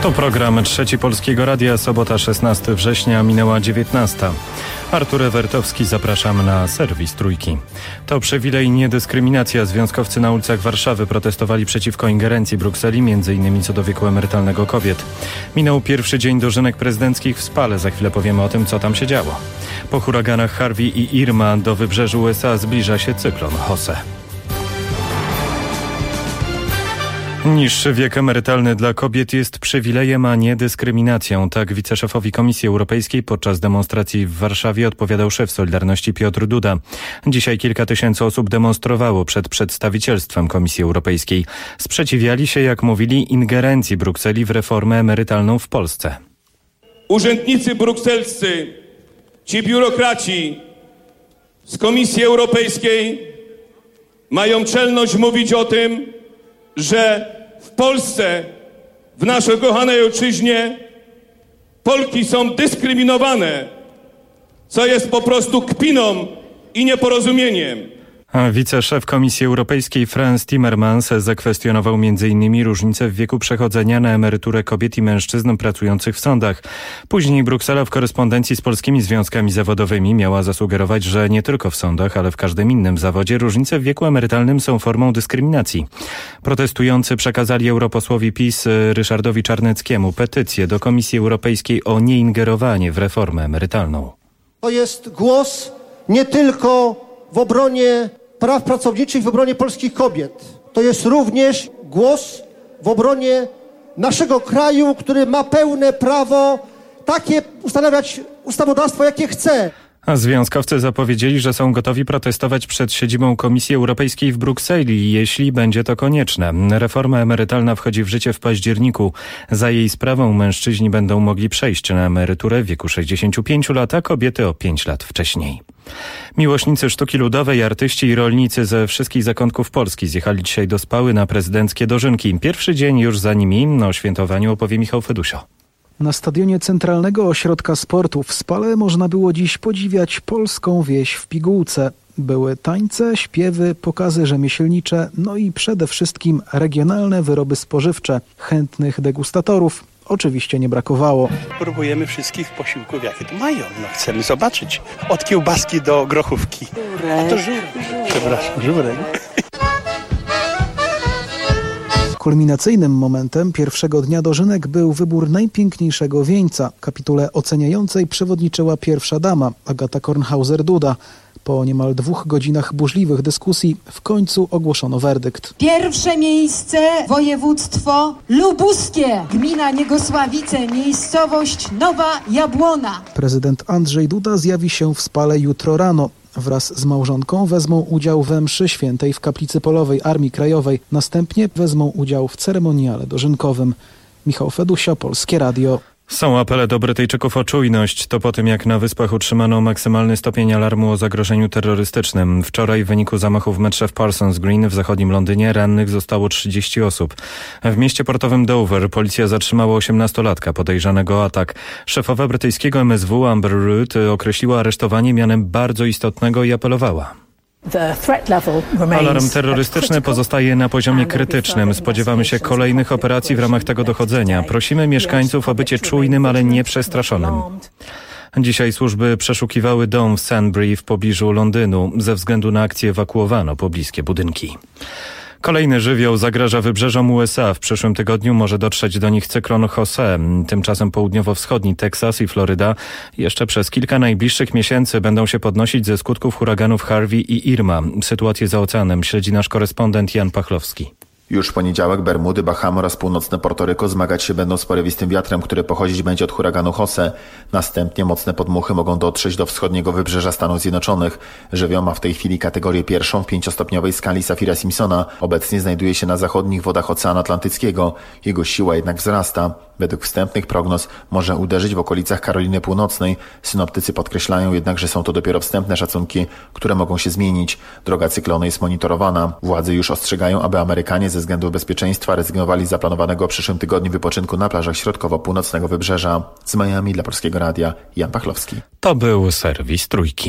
To program Trzeci Polskiego Radia, sobota 16 września, minęła 19. Artur Ewertowski, zapraszam na serwis Trójki. To przywilej, nie dyskryminacja. Związkowcy na ulicach Warszawy protestowali przeciwko ingerencji Brukseli, m.in. co do wieku emerytalnego kobiet. Minął pierwszy dzień dożynek prezydenckich w Spale. Za chwilę powiemy o tym, co tam się działo. Po huraganach Harvey i Irma do wybrzeży USA zbliża się cyklon Jose. Niższy wiek emerytalny dla kobiet jest przywilejem, a nie dyskryminacją. Tak wiceszefowi Komisji Europejskiej podczas demonstracji w Warszawie odpowiadał szef Solidarności Piotr Duda. Dzisiaj kilka tysięcy osób demonstrowało przed przedstawicielstwem Komisji Europejskiej. Sprzeciwiali się, jak mówili, ingerencji Brukseli w reformę emerytalną w Polsce. Urzędnicy brukselscy, ci biurokraci z Komisji Europejskiej mają czelność mówić o tym, że w Polsce, w naszej kochanej ojczyźnie, Polki są dyskryminowane, co jest po prostu kpiną i nieporozumieniem. A wiceszef Komisji Europejskiej Frans Timmermans zakwestionował m.in. różnicę w wieku przechodzenia na emeryturę kobiet i mężczyzn pracujących w sądach. Później Bruksela w korespondencji z polskimi związkami zawodowymi miała zasugerować, że nie tylko w sądach, ale w każdym innym zawodzie różnice w wieku emerytalnym są formą dyskryminacji. Protestujący przekazali europosłowi PiS Ryszardowi Czarneckiemu petycję do Komisji Europejskiej o nieingerowanie w reformę emerytalną. To jest głos nie tylko w obronie praw pracowniczych, w obronie polskich kobiet. To jest również głos w obronie naszego kraju, który ma pełne prawo takie ustanawiać ustawodawstwo, jakie chce. A związkowcy zapowiedzieli, że są gotowi protestować przed siedzibą Komisji Europejskiej w Brukseli, jeśli będzie to konieczne. Reforma emerytalna wchodzi w życie w październiku. Za jej sprawą mężczyźni będą mogli przejść na emeryturę w wieku 65 lat, a kobiety o 5 lat wcześniej. Miłośnicy sztuki ludowej, artyści i rolnicy ze wszystkich zakątków Polski zjechali dzisiaj do Spały na prezydenckie dożynki. Pierwszy dzień już za nimi. O świętowaniu opowie Michał Fedusio. Na stadionie Centralnego Ośrodka Sportu w Spale można było dziś podziwiać polską wieś w pigułce. Były tańce, śpiewy, pokazy rzemieślnicze, no i przede wszystkim regionalne wyroby spożywcze. Chętnych degustatorów oczywiście nie brakowało. Próbujemy wszystkich posiłków, jakie tu mają. No, chcemy zobaczyć. Od kiełbaski do grochówki. A to żurek. Przepraszam, żurek. Kulminacyjnym momentem pierwszego dnia dożynek był wybór najpiękniejszego wieńca. Kapitule oceniającej przewodniczyła pierwsza dama, Agata Kornhauser-Duda. Po niemal 2 godzinach burzliwych dyskusji w końcu ogłoszono werdykt. Pierwsze miejsce województwo lubuskie, gmina Niegosławice, miejscowość Nowa Jabłona. Prezydent Andrzej Duda zjawi się w Spale jutro rano. Wraz z małżonką wezmą udział we mszy świętej w Kaplicy Polowej Armii Krajowej. Następnie wezmą udział w ceremoniale dożynkowym. Michał Fedusio, Polskie Radio. Są apele do Brytyjczyków o czujność. To po tym, jak na Wyspach utrzymano maksymalny stopień alarmu o zagrożeniu terrorystycznym. Wczoraj w wyniku zamachu w metrze w Parsons Green w zachodnim Londynie rannych zostało 30 osób. W mieście portowym Dover policja zatrzymała 18-latka podejrzanego o atak. Szefowa brytyjskiego MSW Amber Rudd określiła aresztowanie mianem bardzo istotnego i apelowała. Alarm terrorystyczny pozostaje na poziomie krytycznym. Spodziewamy się kolejnych operacji w ramach tego dochodzenia. Prosimy mieszkańców o bycie czujnym, ale nie przestraszonym. Dzisiaj służby przeszukiwały dom w Sunbury w pobliżu Londynu. Ze względu na akcję ewakuowano pobliskie budynki. Kolejny żywioł zagraża wybrzeżom USA. W przyszłym tygodniu może dotrzeć do nich cyklon Jose. Tymczasem południowo-wschodni Teksas i Floryda jeszcze przez kilka najbliższych miesięcy będą się podnosić ze skutków huraganów Harvey i Irma. Sytuację za oceanem śledzi nasz korespondent Jan Pachlowski. Już w poniedziałek Bermudy, Bahamy oraz północne Portoryko zmagać się będą z porywistym wiatrem, który pochodzić będzie od huraganu Jose. Następnie mocne podmuchy mogą dotrzeć do wschodniego wybrzeża Stanów Zjednoczonych. Żywioł ma w tej chwili kategorię 1 w 5-stopniowej skali Saffira-Simpsona. Obecnie znajduje się na zachodnich wodach Oceanu Atlantyckiego. Jego siła jednak wzrasta. Według wstępnych prognoz może uderzyć w okolicach Karoliny Północnej. Synoptycy podkreślają jednak, że są to dopiero wstępne szacunki, które mogą się zmienić. Droga cyklonu jest monitorowana. Władze już ostrzegają, aby Amerykanie ze względu bezpieczeństwa rezygnowali z zaplanowanego w przyszłym tygodniu wypoczynku na plażach środkowo-północnego wybrzeża. Z Miami dla Polskiego Radia Jan Pachlowski. To był serwis Trójki.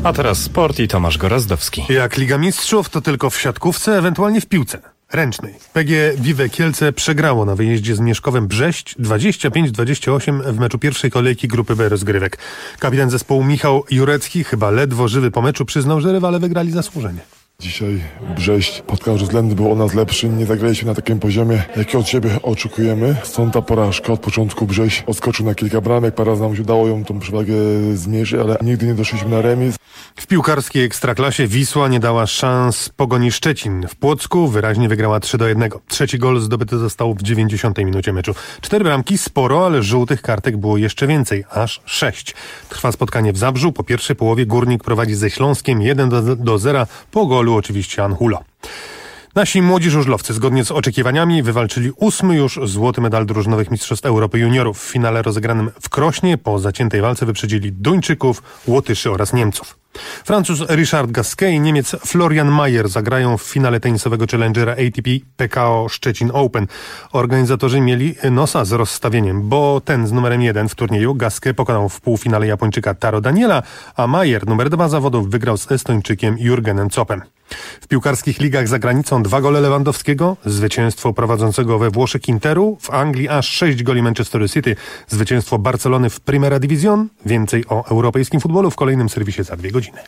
A teraz sport i Tomasz Gorazdowski. Jak Liga Mistrzów, to tylko w siatkówce, ewentualnie w piłce ręcznej. PG Vive Kielce przegrało na wyjeździe z Mieszkowem Brześć 25-28 w meczu pierwszej kolejki grupy B rozgrywek. Kapitan zespołu Michał Jurecki, chyba ledwo żywy po meczu, przyznał, że rywale wygrali zasłużenie. Dzisiaj Brześć pod każdym względem był od nas lepszy. Nie zagraliśmy na takim poziomie, jaki od siebie oczekujemy. Stąd ta porażka. Od początku Brześć odskoczył na kilka bramek. Parę razy nam się udało ją tą przewagę zmniejszyć, ale nigdy nie doszliśmy na remis. W piłkarskiej Ekstraklasie Wisła nie dała szans Pogoni Szczecin. W Płocku wyraźnie wygrała 3-1. Trzeci gol zdobyty został w 90 minucie meczu. 4 bramki, sporo, ale żółtych kartek było jeszcze więcej, aż 6. Trwa spotkanie w Zabrzu. Po pierwszej połowie Górnik prowadzi ze Śląskiem 1-0 po golu oczywiście Anhulo. Nasi młodzi żużlowcy zgodnie z oczekiwaniami wywalczyli 8. już złoty medal drużynowych Mistrzostw Europy Juniorów. W finale rozegranym w Krośnie po zaciętej walce wyprzedzili Duńczyków, Łotyszy oraz Niemców. Francuz Richard Gasquet i Niemiec Florian Mayer zagrają w finale tenisowego challengera ATP PKO Szczecin Open. Organizatorzy mieli nosa z rozstawieniem, bo ten z numerem 1 w turnieju Gasquet pokonał w półfinale Japończyka Taro Daniela, a Mayer numer 2 zawodów wygrał z Estończykiem Jurgenem Zoppem. W piłkarskich ligach za granicą 2 gole Lewandowskiego, zwycięstwo prowadzącego we Włoszech Interu, w Anglii aż 6 goli Manchesteru City, zwycięstwo Barcelony w Primera División. Więcej o europejskim futbolu w kolejnym serwisie za 2 godziny.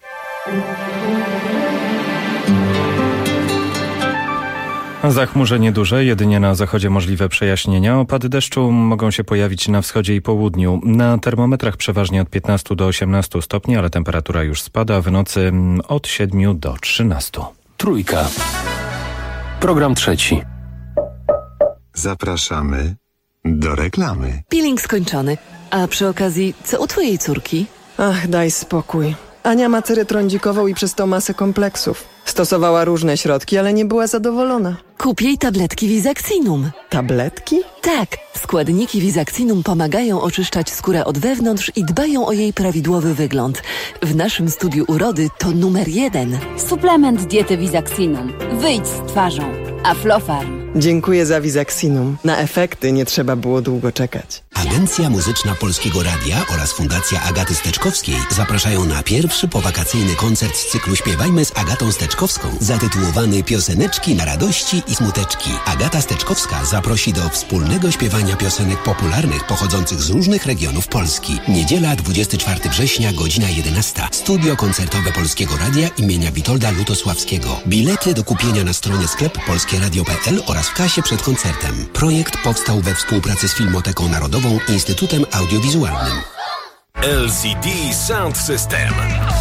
Zachmurzenie duże, jedynie na zachodzie możliwe przejaśnienia. Opady deszczu mogą się pojawić na wschodzie i południu. Na termometrach przeważnie od 15 do 18 stopni, ale temperatura już spada, w nocy od 7 do 13. Trójka. Program trzeci. Zapraszamy do reklamy. Peeling skończony. A przy okazji, co u twojej córki? Ach, daj spokój. Ania ma cerę trądzikową i przez to masę kompleksów. Stosowała różne środki, ale nie była zadowolona. Kup jej tabletki Visaxinum. Tabletki? Tak. Składniki Visaxinum pomagają oczyszczać skórę od wewnątrz i dbają o jej prawidłowy wygląd. W naszym studiu urody to numer 1. Suplement diety Visaxinum. Wyjdź z twarzą. Aflofarm. Dziękuję za Visaxinum. Na efekty nie trzeba było długo czekać. Agencja Muzyczna Polskiego Radia oraz Fundacja Agaty Steczkowskiej zapraszają na pierwszy powakacyjny koncert z cyklu Śpiewajmy z Agatą Steczkowską, zatytułowany Pioseneczki na radości i smuteczki. Agata Steczkowska zaprosi do wspólnego śpiewania piosenek popularnych pochodzących z różnych regionów Polski. Niedziela 24 września, godzina 11. Studio koncertowe Polskiego Radia imienia Witolda Lutosławskiego. Bilety do kupienia na stronie sklep polskieradio.pl oraz w kasie przed koncertem. Projekt powstał we współpracy z Filmoteką Narodową i Instytutem Audiowizualnym. LCD Sound System.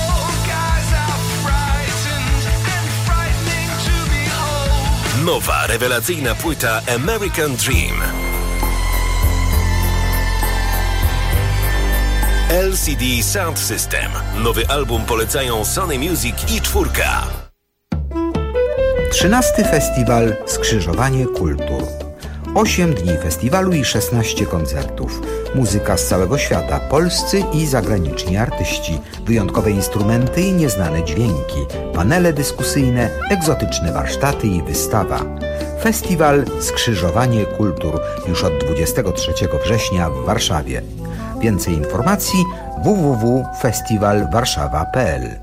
Nowa, rewelacyjna płyta American Dream. LCD Sound System. Nowy album polecają Sony Music i 4. 13. Festiwal Skrzyżowanie Kultur. 8 dni festiwalu i 16 koncertów. Muzyka z całego świata, polscy i zagraniczni artyści, wyjątkowe instrumenty i nieznane dźwięki, panele dyskusyjne, egzotyczne warsztaty i wystawa. Festiwal Skrzyżowanie Kultur już od 23 września w Warszawie. Więcej informacji www.festiwalwarszawa.pl.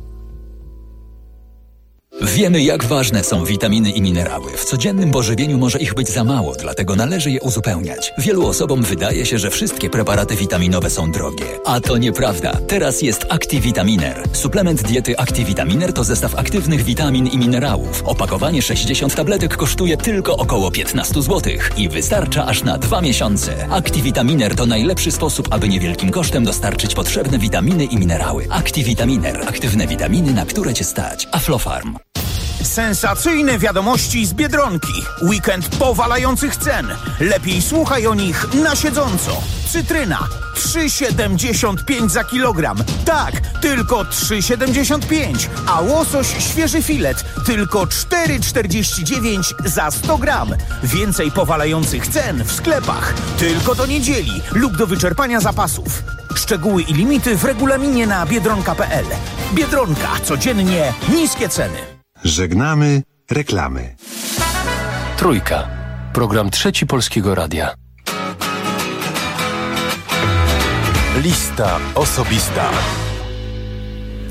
Wiemy, jak ważne są witaminy i minerały. W codziennym pożywieniu może ich być za mało, dlatego należy je uzupełniać. Wielu osobom wydaje się, że wszystkie preparaty witaminowe są drogie. A to nieprawda. Teraz jest Activitaminer. Suplement diety Activitaminer to zestaw aktywnych witamin i minerałów. Opakowanie 60 tabletek kosztuje tylko około 15 zł i wystarcza aż na 2 miesiące. Activitaminer to najlepszy sposób, aby niewielkim kosztem dostarczyć potrzebne witaminy i minerały. Activitaminer. Aktywne witaminy, na które Cię stać. Aflofarm. Sensacyjne wiadomości z Biedronki. Weekend powalających cen. Lepiej słuchaj o nich na siedząco. Cytryna 3,75 za kilogram. Tak, tylko 3,75. A łosoś świeży filet tylko 4,49 za 100 gram. Więcej powalających cen w sklepach. Tylko do niedzieli lub do wyczerpania zapasów. Szczegóły i limity w regulaminie na biedronka.pl. Biedronka. Codziennie niskie ceny. Żegnamy reklamy. Trójka. Program trzeci Polskiego Radia. Lista osobista.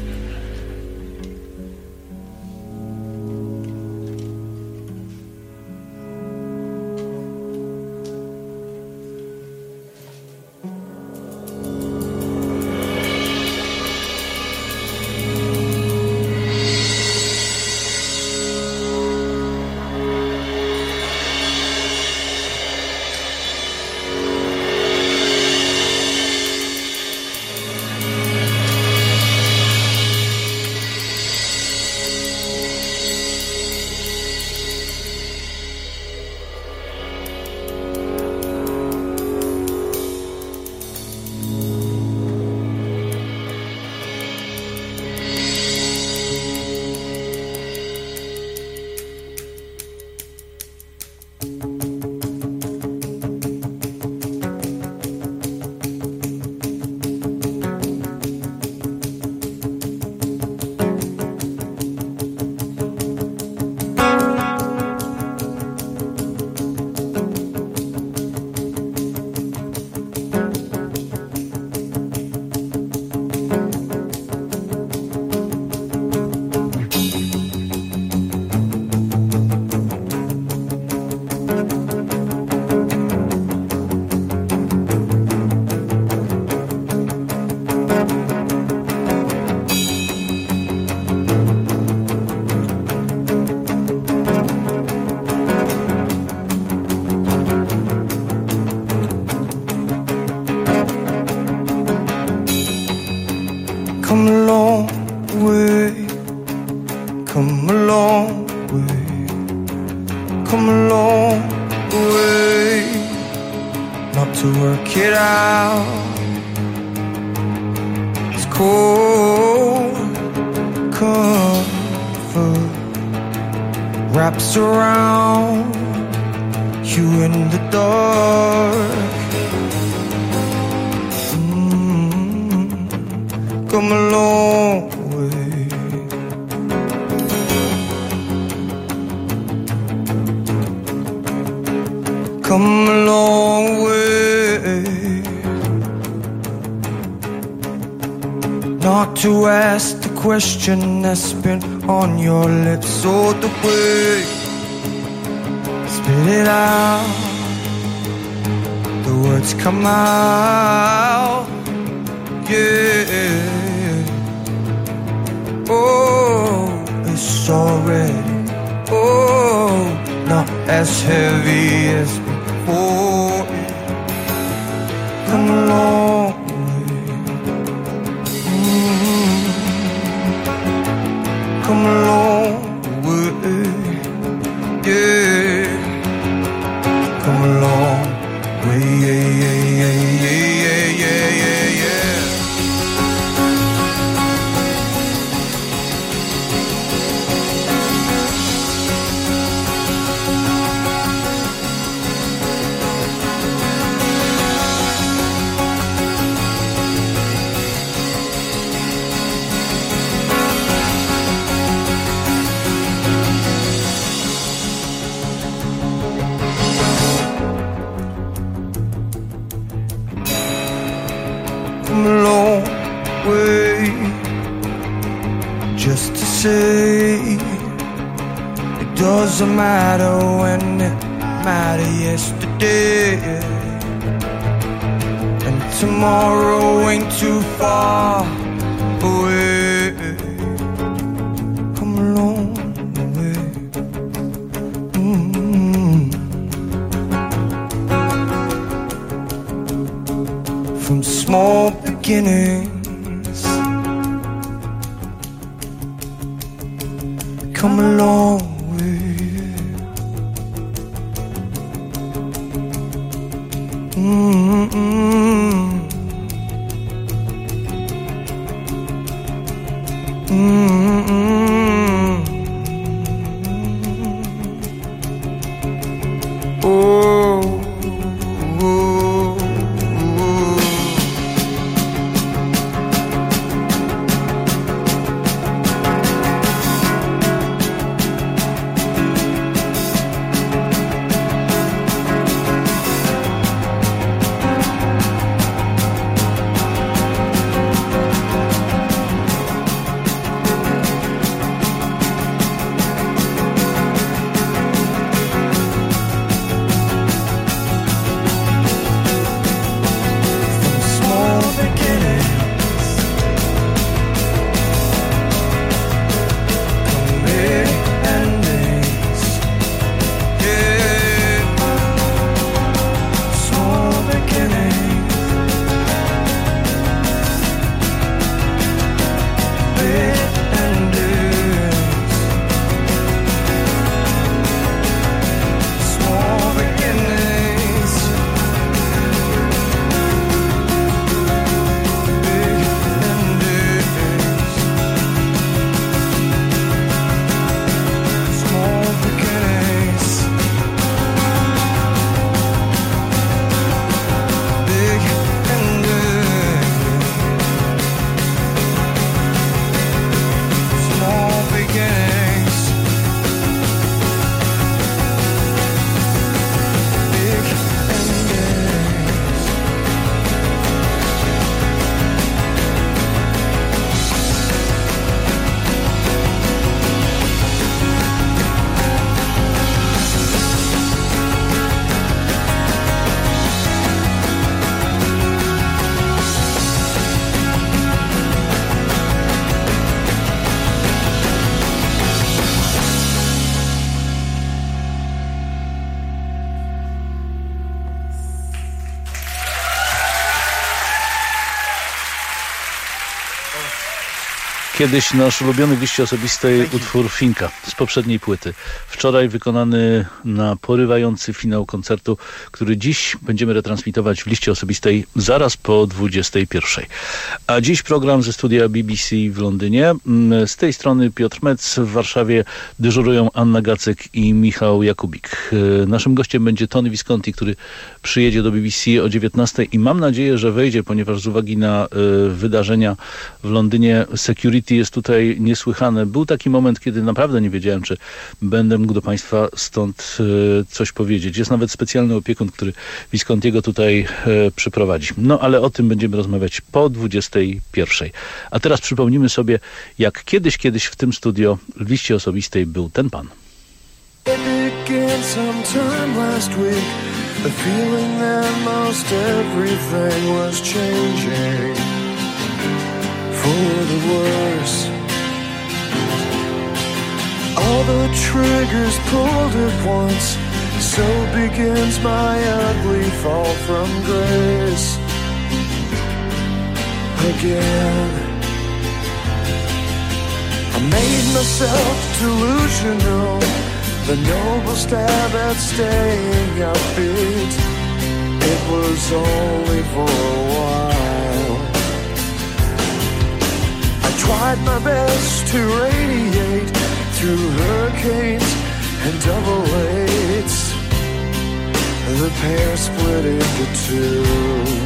long way, come a long way, come a long way, not to work it out. It's cold comfort wraps around you in the dark. Come a long way. Come a long way. Not to ask the question that's been on your lips all the way. Spit it out. The words come out. Yeah. Oh, it's already, oh, not as heavy as before. Come along. Come along way, yeah. Come along way, yeah, yeah, yeah, yeah, yeah, yeah, yeah. Come a long way, just to say it doesn't matter when it mattered yesterday, and tomorrow ain't too far away. Come a long way. From small beginnings, come a long way. Kiedyś nasz ulubiony w liście osobistej utwór Finka z poprzedniej płyty. Wczoraj wykonany na porywający finał koncertu, który dziś będziemy retransmitować w liście osobistej zaraz po 21. A dziś program ze studia BBC w Londynie. Z tej strony Piotr Mec, w Warszawie dyżurują Anna Gacek i Michał Jakubik. Naszym gościem będzie Tony Visconti, który przyjedzie do BBC o 19 i mam nadzieję, że wejdzie, ponieważ z uwagi na wydarzenia w Londynie security jest tutaj niesłychane. Był taki moment, kiedy naprawdę nie wiedziałem, czy będę mógł do Państwa stąd coś powiedzieć. Jest nawet specjalny opiekun, który Viscontiego tutaj przyprowadzi. No ale o tym będziemy rozmawiać po 21. A teraz przypomnimy sobie, jak kiedyś w tym studio w liście osobistej był ten pan. The feeling that most everything was changing for the worse. All the triggers pulled at once, so begins my ugly fall from grace. Again, I made myself delusional, the noble stab at staying upbeat. It was only for a while. I tried my best to radiate through hurricanes and double eights. The pair split into two.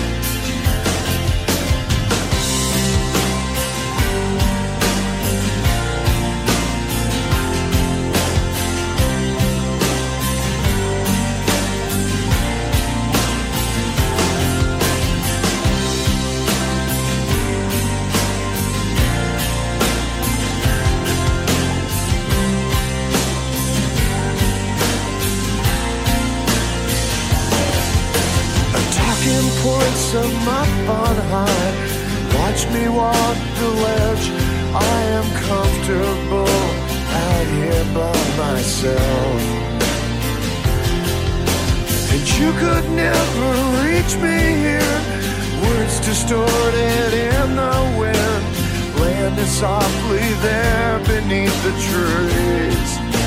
I'm up on high, watch me walk the ledge. I am comfortable out here by myself, and you could never reach me here. Words distorted in the wind, landed softly there beneath the trees.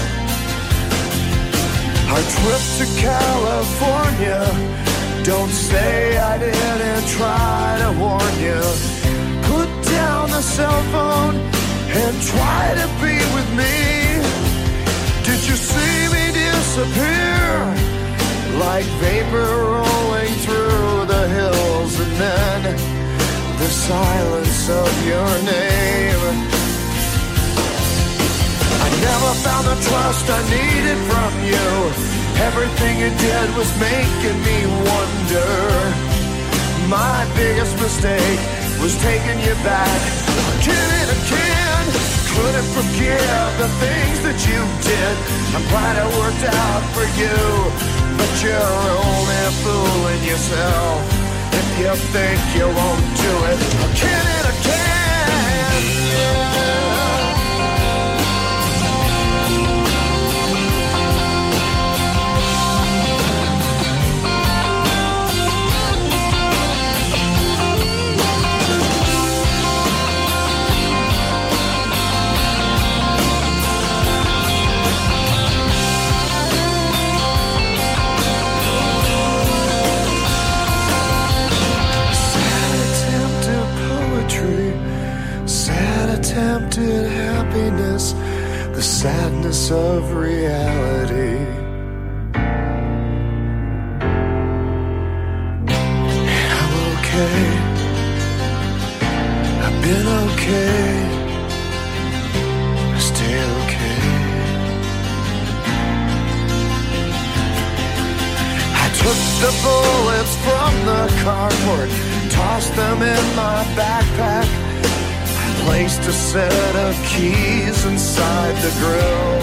Our trip to California, don't say I didn't try to warn you. Put down the cell phone and try to be with me. Did you see me disappear like vapor rolling through the hills, and then the silence of your name? I never found the trust I needed from you. Everything you did was making me wonder. My biggest mistake was taking you back again and again. Couldn't forgive the things that you did. I'm glad it worked out for you, but you're only fooling yourself if you think you won't do it again and again. Yeah. Attempted happiness, the sadness of reality. And I'm okay, I've been okay, I stay okay. I took the bullets from the cardboard, tossed them in my backpack, placed a set of keys inside the grill.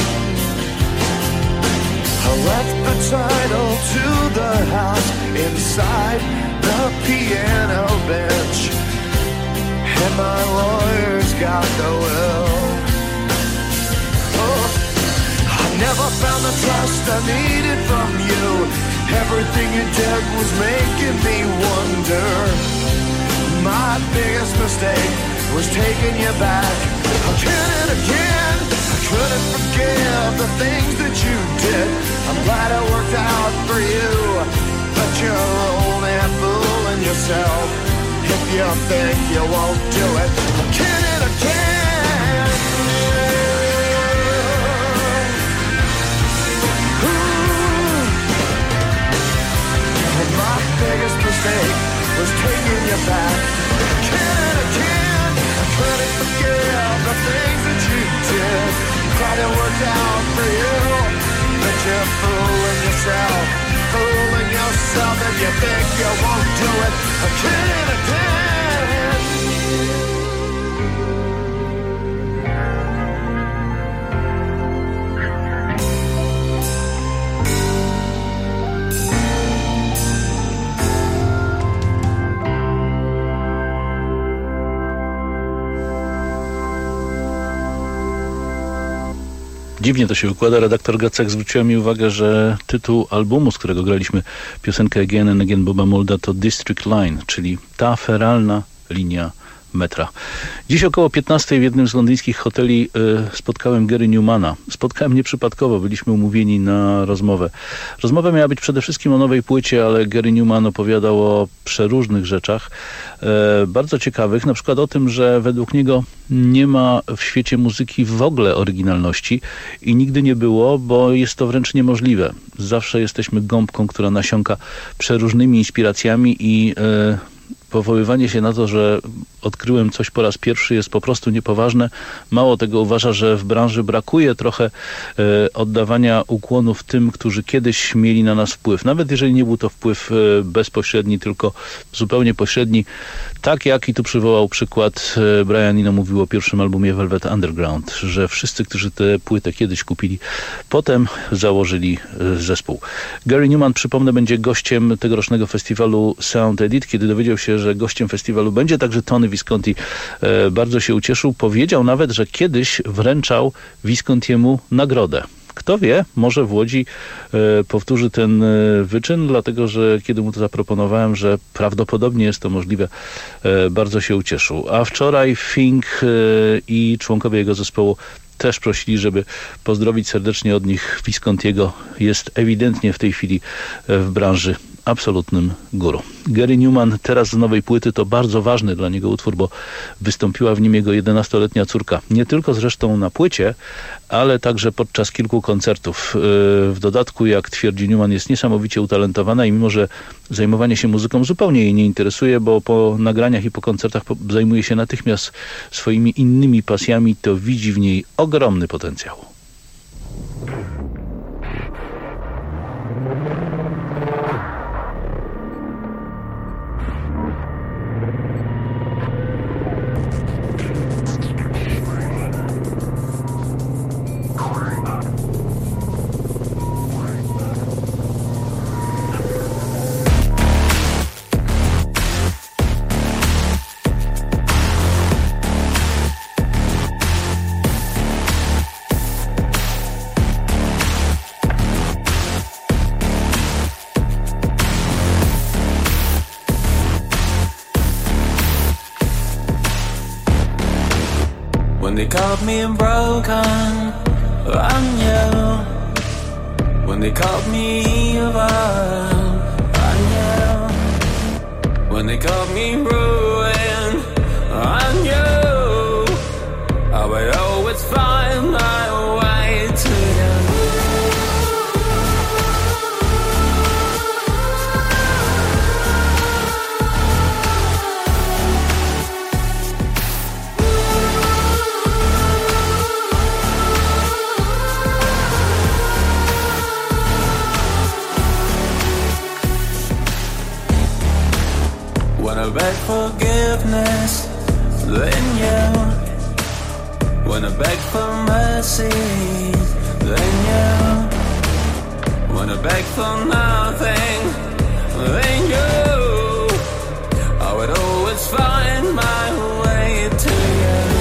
I left the title to the house inside the piano bench, and my lawyers got the will. Oh, I never found the trust I needed from you. Everything you did was making me wonder. My biggest mistake was taking you back again and again. I couldn't forgive the things that you did. I'm glad it worked out for you, but you're only fooling yourself if you think you won't do it again and again. My biggest mistake was taking you back again and again. I couldn't forgive the things that you did. Glad it worked out for you, but you're fooling yourself if you think you won't do it again and again. Dziwnie to się układa. Redaktor Gacek zwróciła mi uwagę, że tytuł albumu, z którego graliśmy piosenkę Again and Again Boba Moulda, to District Line, czyli ta feralna linia metra. Dziś około 15 w jednym z londyńskich hoteli spotkałem Gary Newmana. Spotkałem nieprzypadkowo, byliśmy umówieni na rozmowę. Rozmowa miała być przede wszystkim o nowej płycie, ale Gary Newman opowiadał o przeróżnych rzeczach, bardzo ciekawych, na przykład o tym, że według niego nie ma w świecie muzyki w ogóle oryginalności i nigdy nie było, bo jest to wręcz niemożliwe. Zawsze jesteśmy gąbką, która nasiąka przeróżnymi inspiracjami i powoływanie się na to, że odkryłem coś po raz pierwszy, jest po prostu niepoważne. Mało tego, uważa, że w branży brakuje trochę oddawania ukłonów tym, którzy kiedyś mieli na nas wpływ. Nawet jeżeli nie był to wpływ bezpośredni, tylko zupełnie pośredni. Tak jak i tu przywołał przykład Brian Eno mówił o pierwszym albumie Velvet Underground, że wszyscy, którzy tę płytę kiedyś kupili, potem założyli zespół. Gary Newman, przypomnę, będzie gościem tegorocznego festiwalu Sound Edit. Kiedy dowiedział się, że gościem festiwalu będzie także Tony Visconti, bardzo się ucieszył. Powiedział nawet, że kiedyś wręczał Viscontiemu nagrodę. Kto wie, może w Łodzi powtórzy ten wyczyn, dlatego że kiedy mu to zaproponowałem, że prawdopodobnie jest to możliwe, bardzo się ucieszył. A wczoraj Fink i członkowie jego zespołu też prosili, żeby pozdrowić serdecznie od nich Viscontiego. Jest ewidentnie w tej chwili w branży absolutnym guru. Gary Newman teraz z nowej płyty to bardzo ważny dla niego utwór, bo wystąpiła w nim jego 11-letnia córka. Nie tylko zresztą na płycie, ale także podczas kilku koncertów. W dodatku, jak twierdzi Newman, jest niesamowicie utalentowana i mimo, że zajmowanie się muzyką zupełnie jej nie interesuje, bo po nagraniach i po koncertach zajmuje się natychmiast swoimi innymi pasjami, to widzi w niej ogromny potencjał. They called me broken, I knew. When they called me evil, I knew. When they called me ruin, I knew. I would always find my way to you. When I beg forgiveness, then you. When I beg for mercy, then you. When I beg for nothing, then you. I would always find my way to you.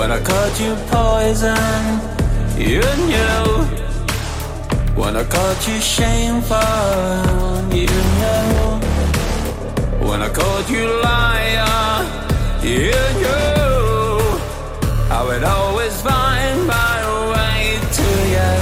When I called you poison, you knew. When I called you shameful, you knew. When I called you liar, you knew. I would always find my way to you.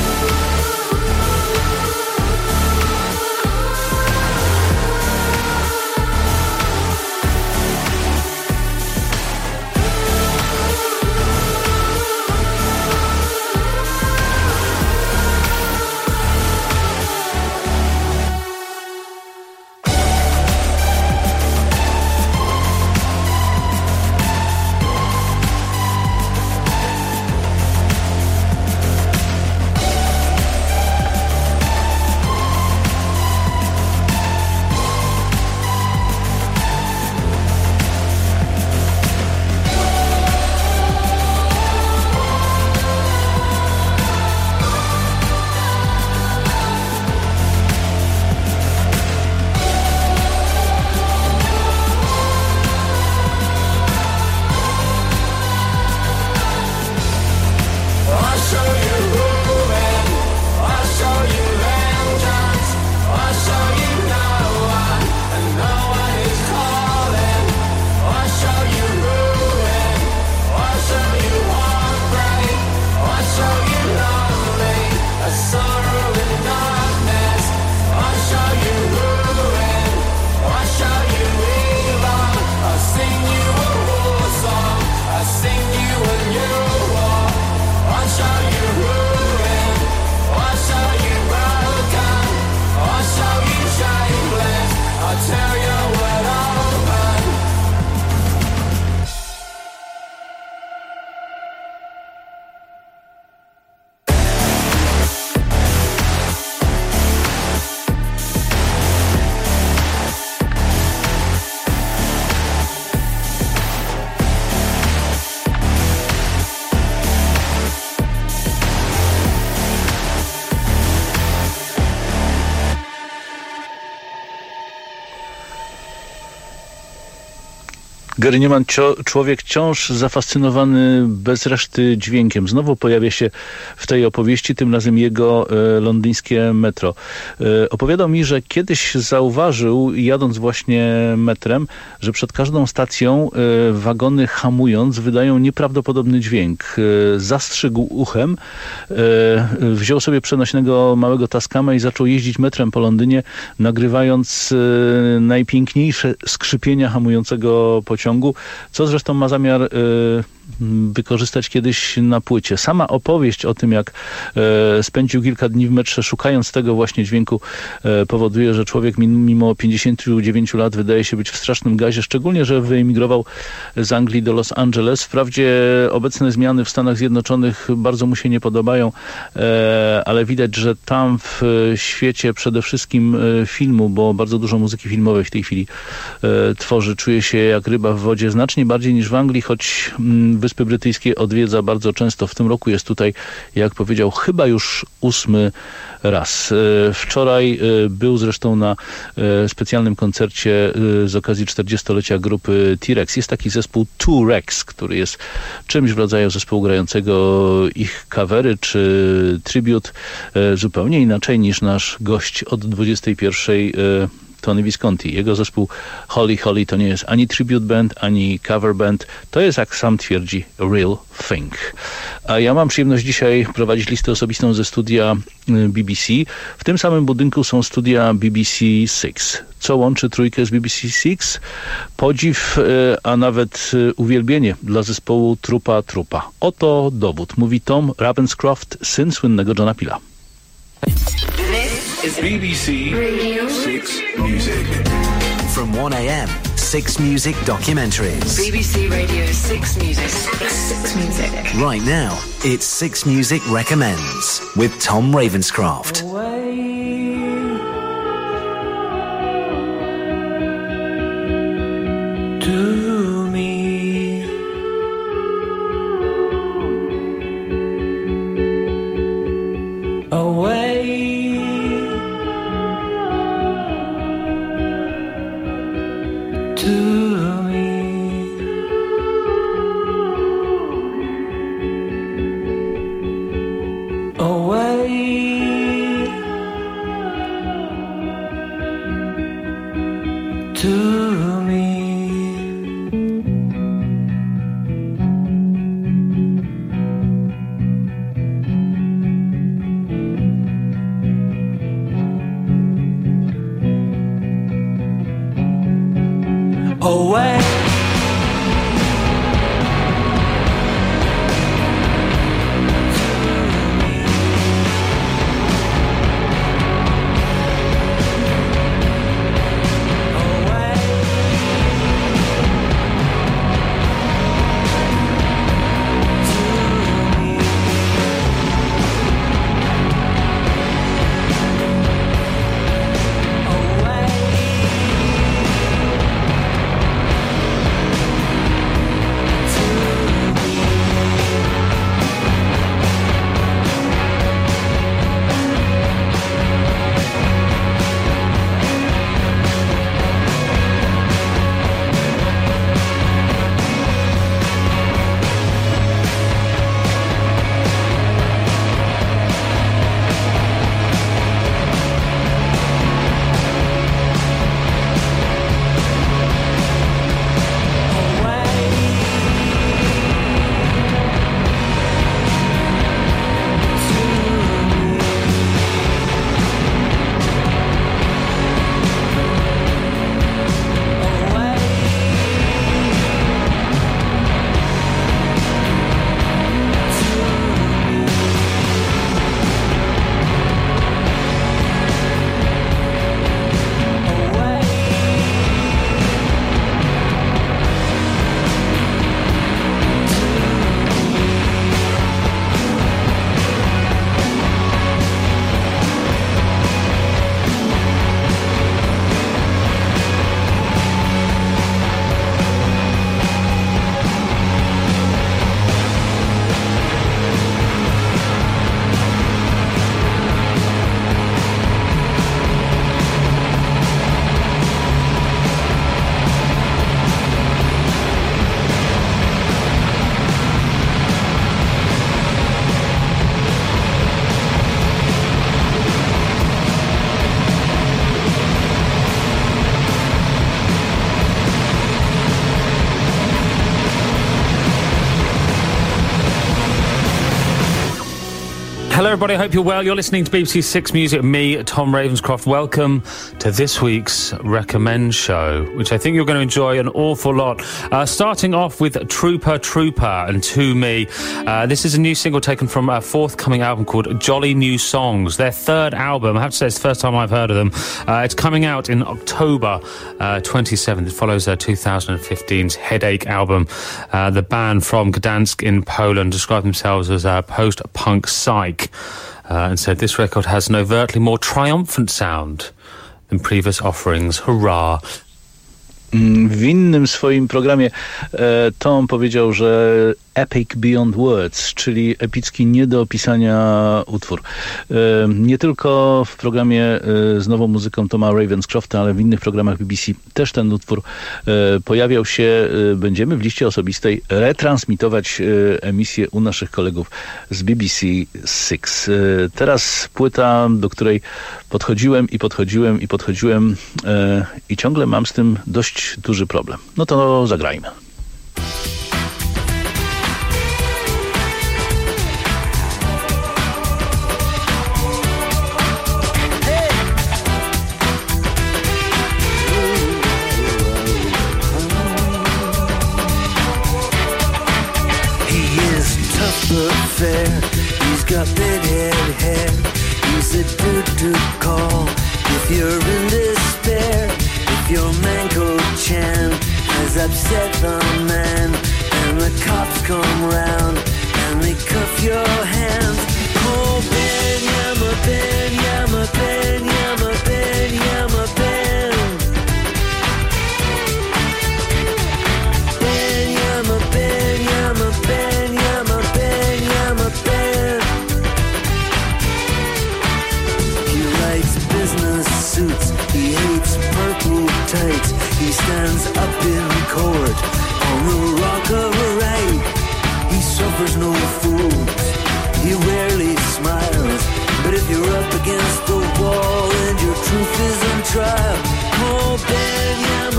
Gary Numan, człowiek wciąż zafascynowany bez reszty dźwiękiem. Znowu pojawia się w tej opowieści, tym razem jego londyńskie metro. Opowiadał mi, że kiedyś zauważył, jadąc właśnie metrem, że przed każdą stacją wagony hamując wydają nieprawdopodobny dźwięk. Zastrzygł uchem, wziął sobie przenośnego małego Tascama i zaczął jeździć metrem po Londynie, nagrywając najpiękniejsze skrzypienia hamującego pociągu, co zresztą ma zamiar wykorzystać kiedyś na płycie. Sama opowieść o tym, jak spędził kilka dni w metrze szukając tego właśnie dźwięku, powoduje, że człowiek mimo 59 lat wydaje się być w strasznym gazie, szczególnie, że wyemigrował z Anglii do Los Angeles. Wprawdzie obecne zmiany w Stanach Zjednoczonych bardzo mu się nie podobają, ale widać, że tam w świecie przede wszystkim filmu, bo bardzo dużo muzyki filmowej w tej chwili tworzy, czuje się jak ryba w wodzie, znacznie bardziej niż w Anglii, choć Wyspy Brytyjskie odwiedza bardzo często. W tym roku jest tutaj, jak powiedział, chyba już 8. raz. Wczoraj był zresztą na specjalnym koncercie z okazji 40-lecia grupy T-Rex. Jest taki zespół T-Rex, który jest czymś w rodzaju zespołu grającego ich covery czy tribute zupełnie inaczej niż nasz gość od 21. Tony Visconti. Jego zespół Holly Holly to nie jest ani tribute band, ani cover band. To jest, jak sam twierdzi, real thing. A ja mam przyjemność dzisiaj prowadzić listę osobistą ze studia BBC. W tym samym budynku są studia BBC Six. Co łączy trójkę z BBC Six? Podziw, a nawet uwielbienie dla zespołu Trupa Trupa. Oto dowód, mówi Tom Ravenscroft, syn słynnego Johna Pilla. Is BBC Radio 6 Music. From 1 a.m., 6 Music documentaries. BBC Radio 6 Music. 6 Music. Right now, it's 6 Music Recommends with Tom Ravenscroft. To me, away to me, to me. Away. Hello everybody, I hope you're well. You're listening to BBC Six Music, me, Tom Ravenscroft. Welcome to this week's Recommend Show, which I think you're going to enjoy an awful lot. Starting off with Trooper Trooper and To Me. This is a new single taken from a forthcoming album called Jolly New Songs, their third album. I have to say it's the first time I've heard of them. It's coming out in October 27th. It follows their 2015's Headache album. The band from Gdansk in Poland describe themselves as a post-punk psych. And said this record has an overtly more triumphant sound than previous offerings. Hurrah! W innym swoim programie Tom powiedział, że epic beyond words, czyli epicki nie do opisania utwór. Nie tylko w programie z nową muzyką Toma Ravenscrofta, ale w innych programach BBC też ten utwór pojawiał się. Będziemy w liście osobistej retransmitować emisję u naszych kolegów z BBC Six. Teraz płyta, do której podchodziłem i ciągle mam z tym dość duży problem. No to zagrajmy. Fair. He's got big-head hair. He's a dude to call if you're in despair. If your man called Chan has upset the man, and the cops come round and they cuff your hands. Oh, Ben, Yama, Ben, Yama, Ben, Yama, Ben, Yama, Ben. Ben, Yama, Ben, Yama, Ben, Yama, Ben, Yama, Ben. He likes business suits, he hates purple tights. He stands up in court on the rock of a right. He suffers no fools, he rarely smiles. But if you're up against the wall and your truth is on trial, oh, Ben, Yama,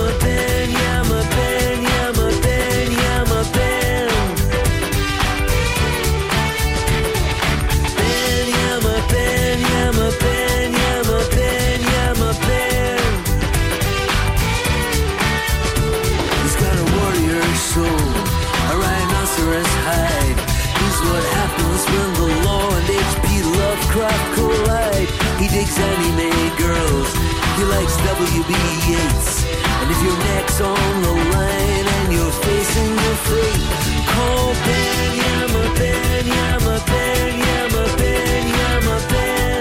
Annie Mae girls. He likes W.B. Yeats. And if your neck's on the line and you're facing your fate, call Ben-Yama, Ben-Yama, Ben-Yama, Ben-Yama, Ben.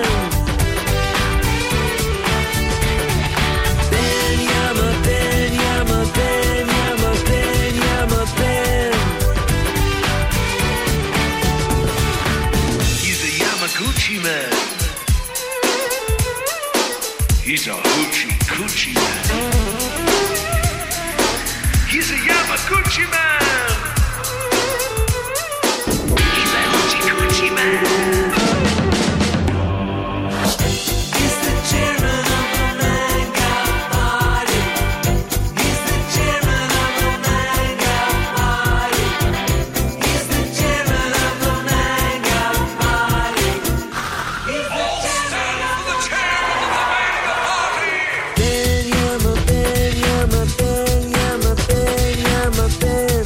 Ben-Yama, Ben-Yama, Ben-Yama, Ben-Yama, Ben. He's a Yamaguchi man. He's a hoochie coochie man. He's a Yamaguchi man. He's a hoochie coochie man. He's the chairman of the manga party. He's the chairman of the manga party. He's the chairman of the manga party. He's the chairman of the manga party. Ben-Yama, Ben-Yama, Ben-Yama, Ben-Yama, Ben.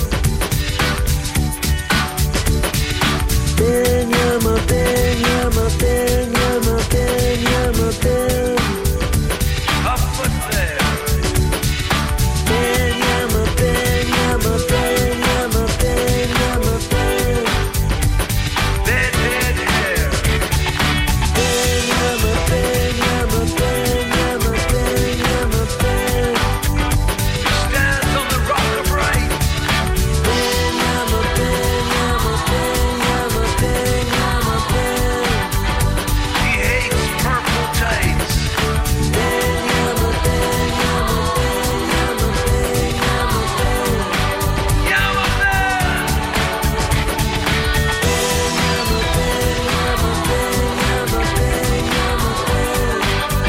Ben-Yama, Ben-Yama, Ben-Yama, Ben-Yama, Ben. Up foot there. Ben-Yama, Ben-Yama, Ben-Yama, Ben-Yama, Ben. Bed head hair. Ben-Yama, Ben-Yama, Ben-Yama, Ben-Yama, Ben. Stands on the rock of right. Ben-Yama, Ben-Yama, Ben-Yama, Ben-Yama, Ben. He hates purple tights. Ben-Yama, Ben-Yama, Ben-Yama, Ben-Yama, Ben. Yama Ben. Ben-Yama, Ben-Yama, Ben-Yama, Ben-Yama, Ben.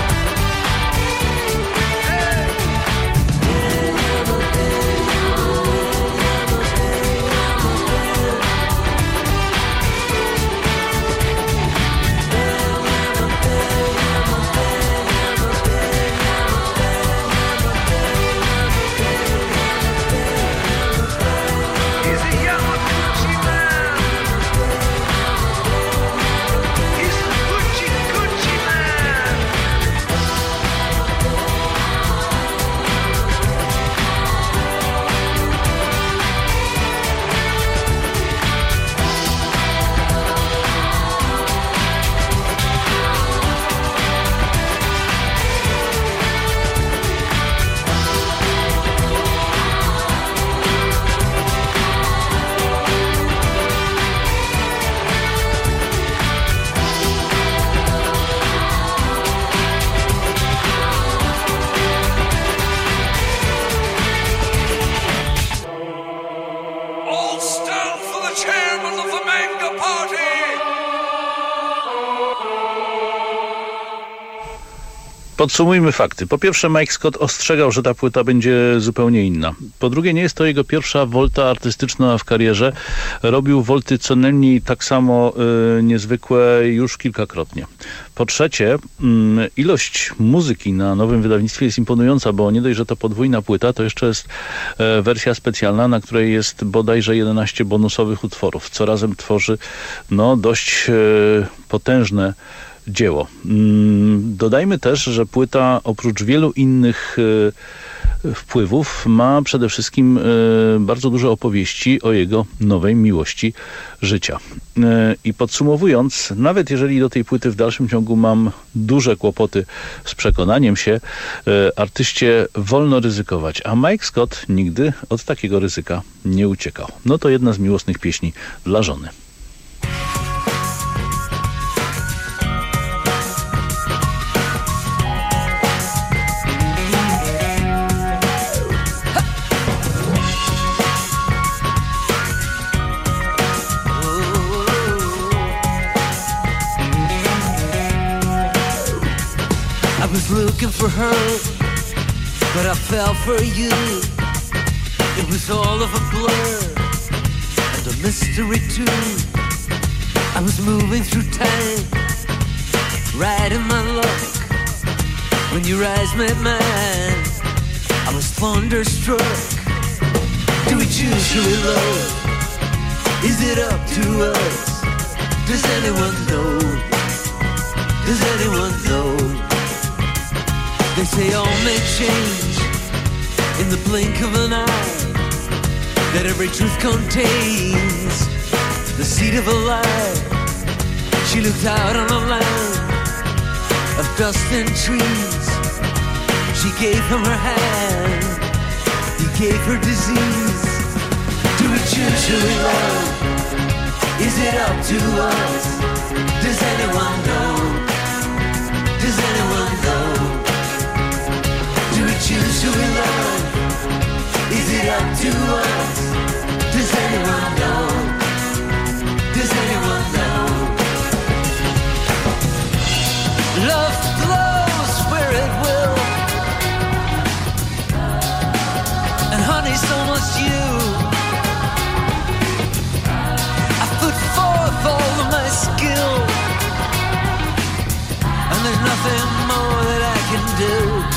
Hey. Ben-Yama, Ben-Yama, Ben-Yama, He's a Yamaguchi man. He's a Gucci Gucci man. All stand for the chairman of the manga party. Podsumujmy fakty. Po pierwsze, Mike Scott ostrzegał, że ta płyta będzie zupełnie inna. Po drugie, nie jest to jego pierwsza wolta artystyczna w karierze. Robił wolty co najmniej tak samo niezwykłe już kilkakrotnie. Po trzecie, ilość muzyki na nowym wydawnictwie jest imponująca, bo nie dość, że to podwójna płyta, to jeszcze jest wersja specjalna, na której jest bodajże 11 bonusowych utworów, co razem tworzy dość potężne dzieło. Dodajmy też, że płyta oprócz wielu innych wpływów ma przede wszystkim bardzo dużo opowieści o jego nowej miłości życia. I podsumowując, nawet jeżeli do tej płyty w dalszym ciągu mam duże kłopoty z przekonaniem się, artyście wolno ryzykować, a Mike Scott nigdy od takiego ryzyka nie uciekał. No to jedna z miłosnych pieśni dla żony. I was looking for her, but I fell for you. It was all of a blur and a mystery too. I was moving through time, right in my luck. When your eyes met mine, I was thunderstruck. Do we choose who we love? Is it up to us? Does anyone know? Does anyone know? They say all may change in the blink of an eye, that every truth contains the seed of a lie. She looked out on a land of dust and trees. She gave him her hand, he gave her disease. Do we choose who we love? Is it up to us? Does anyone know? Does anyone know? Do we choose who we love? Is it up to us? Does anyone know? Does anyone know? Love flows where it will, and honey, so must you. I put forth all of my skill, and there's nothing more that I can do.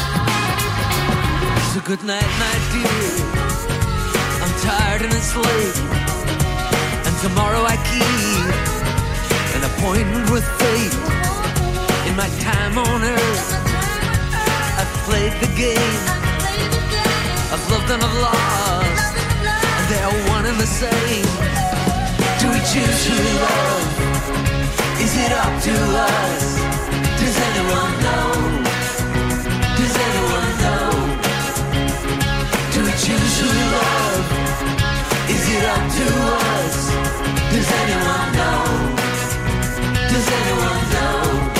So good night, my dear, I'm tired and it's late, and tomorrow I keep an appointment with fate. In my time on earth, I've played the game, I've loved and I've lost, and they are one and the same. Do we choose who we love? Is it up to us? Does anyone know? Does anyone know? Do we choose who we love? Is it up to us? Does anyone know? Does anyone know?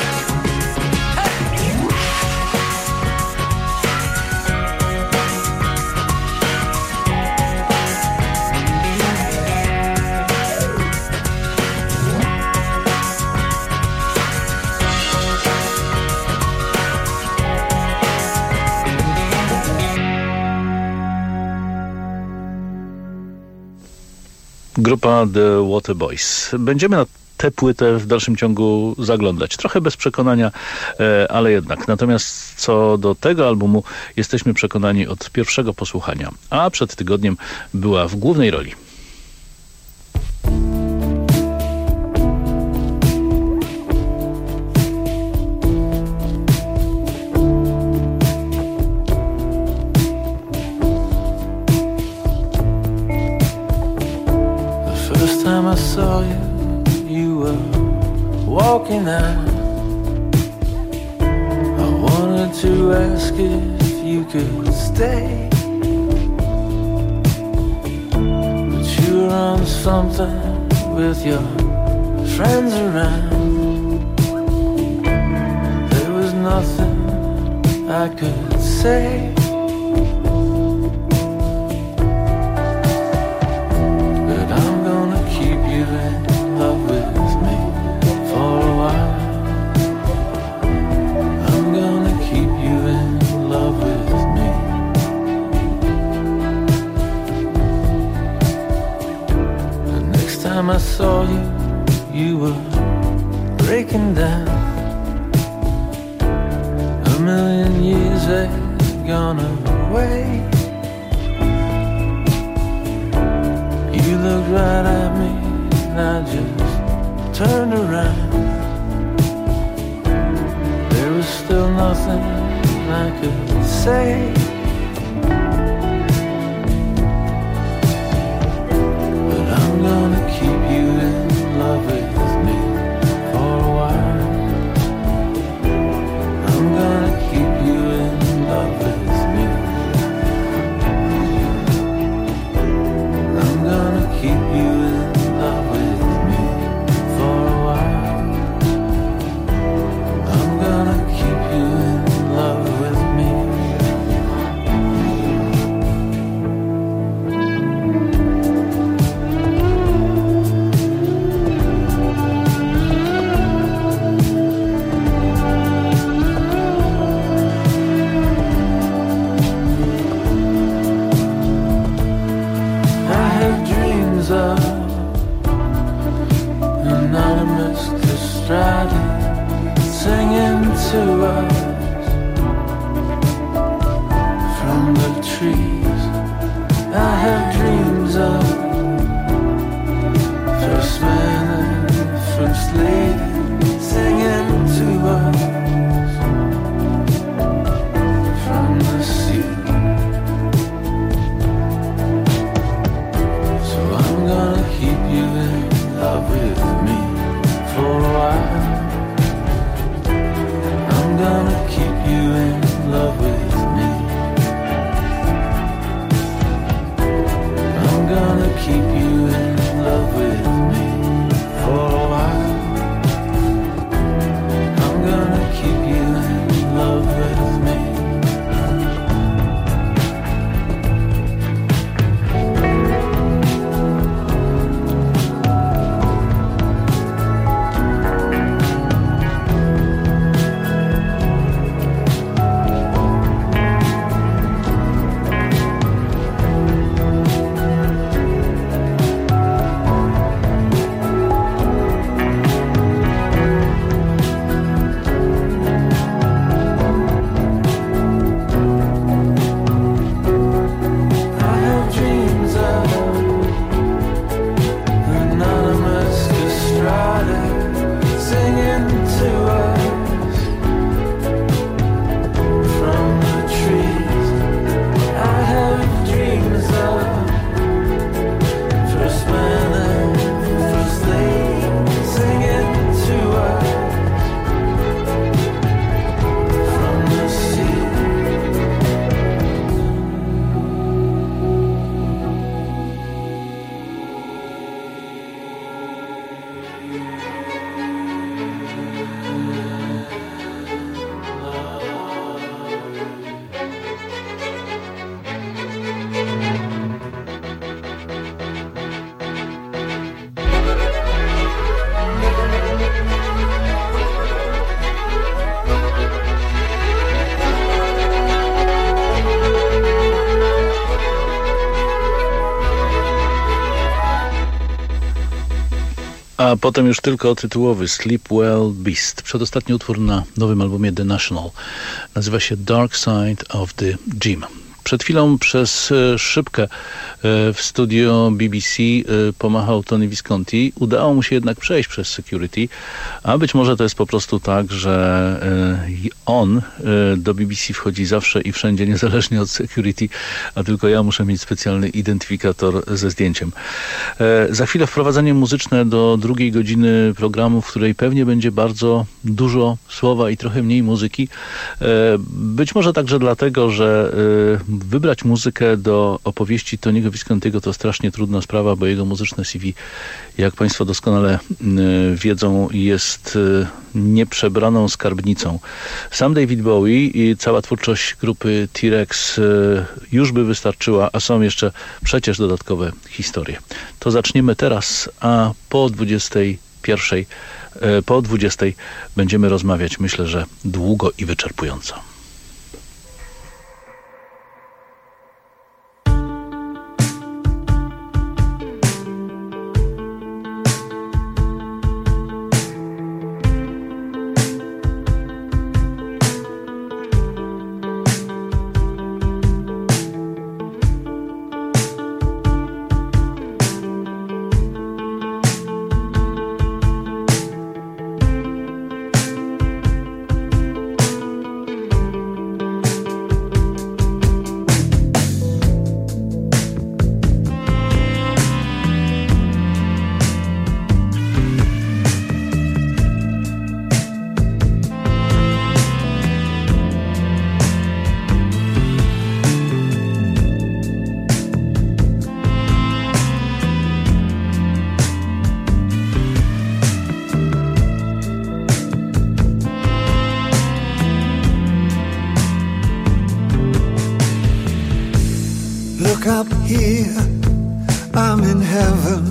Grupa The Waterboys. Będziemy na tę płytę w dalszym ciągu zaglądać. Trochę bez przekonania, ale jednak. Natomiast co do tego albumu jesteśmy przekonani od pierwszego posłuchania. A przed tygodniem była w głównej roli. I saw you, you were walking out. I wanted to ask if you could stay, but you were on something with your friends around. There was nothing I could say. In love with me for a while. I'm gonna keep you in love with me. The next time I saw you, you were breaking down. A million years had gone away. You looked right at me, and I just turned around. There was still nothing I could say, but I'm gonna keep you in love with me for a while. I'm gonna keep you in love with me. I'm gonna keep you in love with me for a while. I'm gonna keep you in love with me. I have dreams of anonymous castrati singing to us from the trees. I have dreams of first man and first lady singing to us keep you in love with me for a while. I'm gonna keep you in love with me. A potem już tylko tytułowy Sleep Well Beast. Przedostatni utwór na nowym albumie The National. Nazywa się Dark Side of the Gym. Przed chwilą przez szybkę w studio BBC pomachał Tony Visconti. Udało mu się jednak przejść przez security, a być może to jest po prostu tak, że on do BBC wchodzi zawsze i wszędzie, niezależnie od security, a tylko ja muszę mieć specjalny identyfikator ze zdjęciem. Za chwilę wprowadzenie muzyczne do drugiej godziny programu, w której pewnie będzie bardzo dużo słowa i trochę mniej muzyki. Być może także dlatego, że wybrać muzykę do opowieści Tony'ego Viscontiego to strasznie trudna sprawa, bo jego muzyczne CV, jak Państwo doskonale wiedzą, jest nieprzebraną skarbnicą. Sam David Bowie i cała twórczość grupy T-Rex już by wystarczyła, a są jeszcze przecież dodatkowe historie. To zaczniemy teraz, a po 21, po 20 będziemy rozmawiać, myślę, że długo i wyczerpująco. Look up here, I'm in heaven.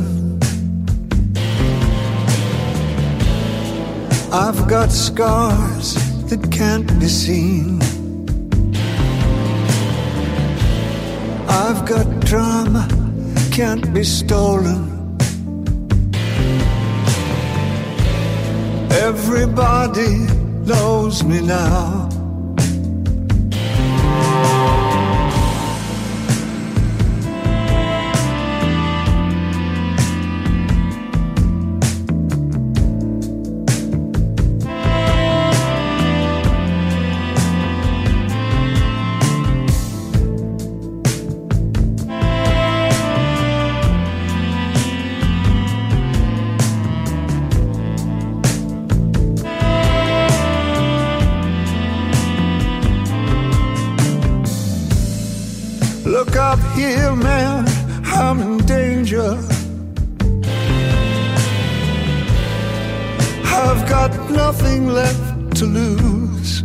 I've got scars that can't be seen. I've got drama, can't be stolen. Everybody knows me now. Look up here, man, I'm in danger. I've got nothing left to lose.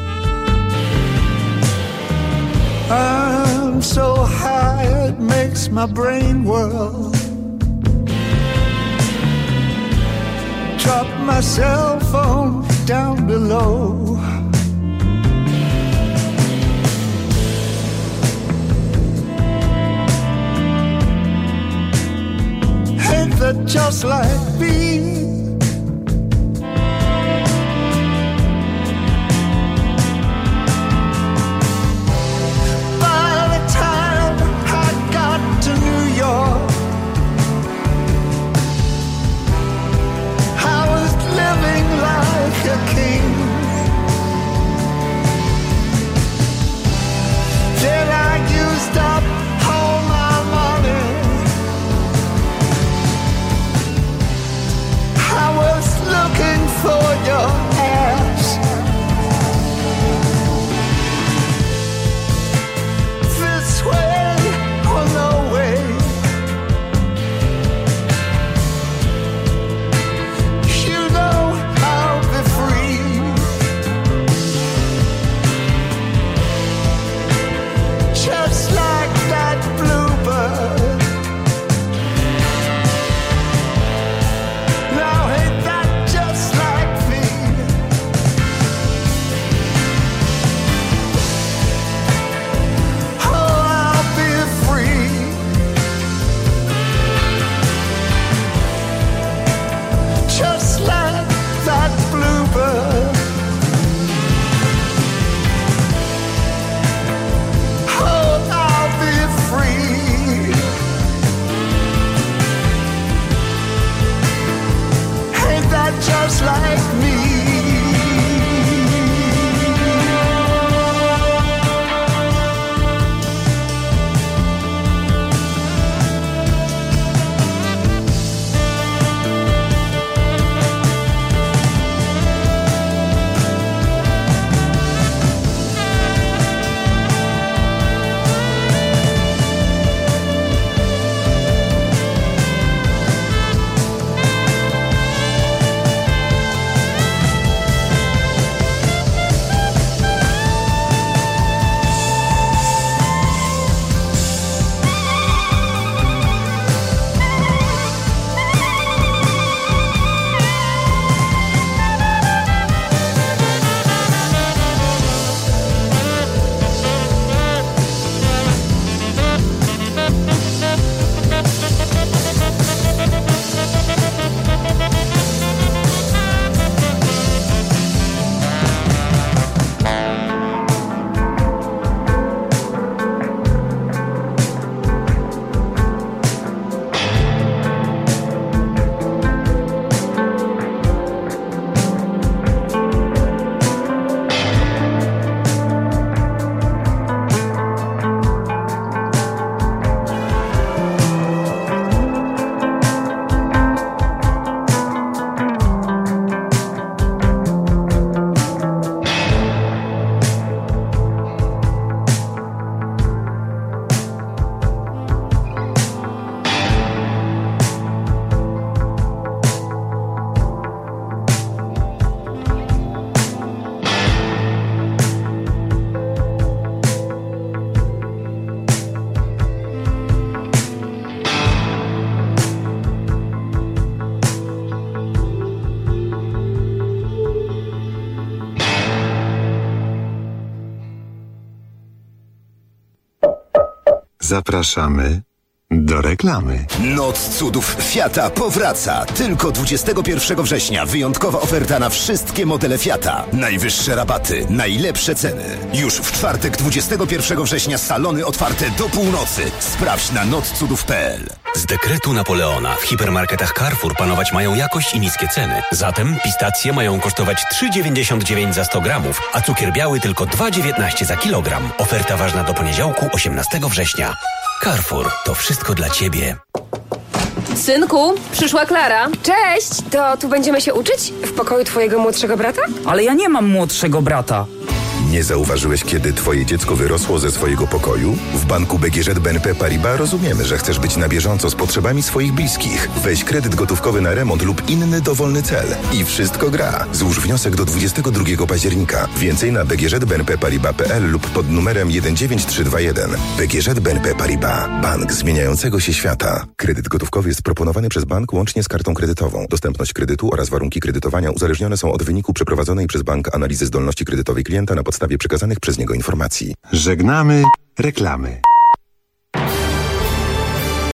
I'm so high it makes my brain whirl. Drop my cell phone down below. Ain't that just like me? Zapraszamy do reklamy. Noc cudów Fiata powraca. Tylko 21 września wyjątkowa oferta na wszystkie modele Fiata. Najwyższe rabaty, najlepsze ceny. Już w czwartek 21 września salony otwarte do północy. Sprawdź na notcudów.pl. Z dekretu Napoleona w hipermarketach Carrefour panować mają jakość i niskie ceny. Zatem pistacje mają kosztować 3,99 za 100 gramów, a cukier biały tylko 2,19 za kilogram. Oferta ważna do poniedziałku 18 września. Carrefour, to wszystko dla Ciebie. Synku, przyszła Klara. Cześć, to tu będziemy się uczyć? W pokoju twojego młodszego brata? Ale ja nie mam młodszego brata. Nie zauważyłeś, kiedy twoje dziecko wyrosło ze swojego pokoju? W banku BGŻ BNP Paribas rozumiemy, że chcesz być na bieżąco z potrzebami swoich bliskich. Weź kredyt gotówkowy na remont lub inny dowolny cel. I wszystko gra. Złóż wniosek do 22 października. Więcej na bgżbnpparibas.pl lub pod numerem 19321. BGŻ BNP Paribas. Bank zmieniającego się świata. Kredyt gotówkowy jest proponowany przez bank łącznie z kartą kredytową. Dostępność kredytu oraz warunki kredytowania uzależnione są od wyniku przeprowadzonej przez bank analizy zdolności kredytowej klienta na podstawie przekazanych przez niego informacji. Żegnamy reklamy.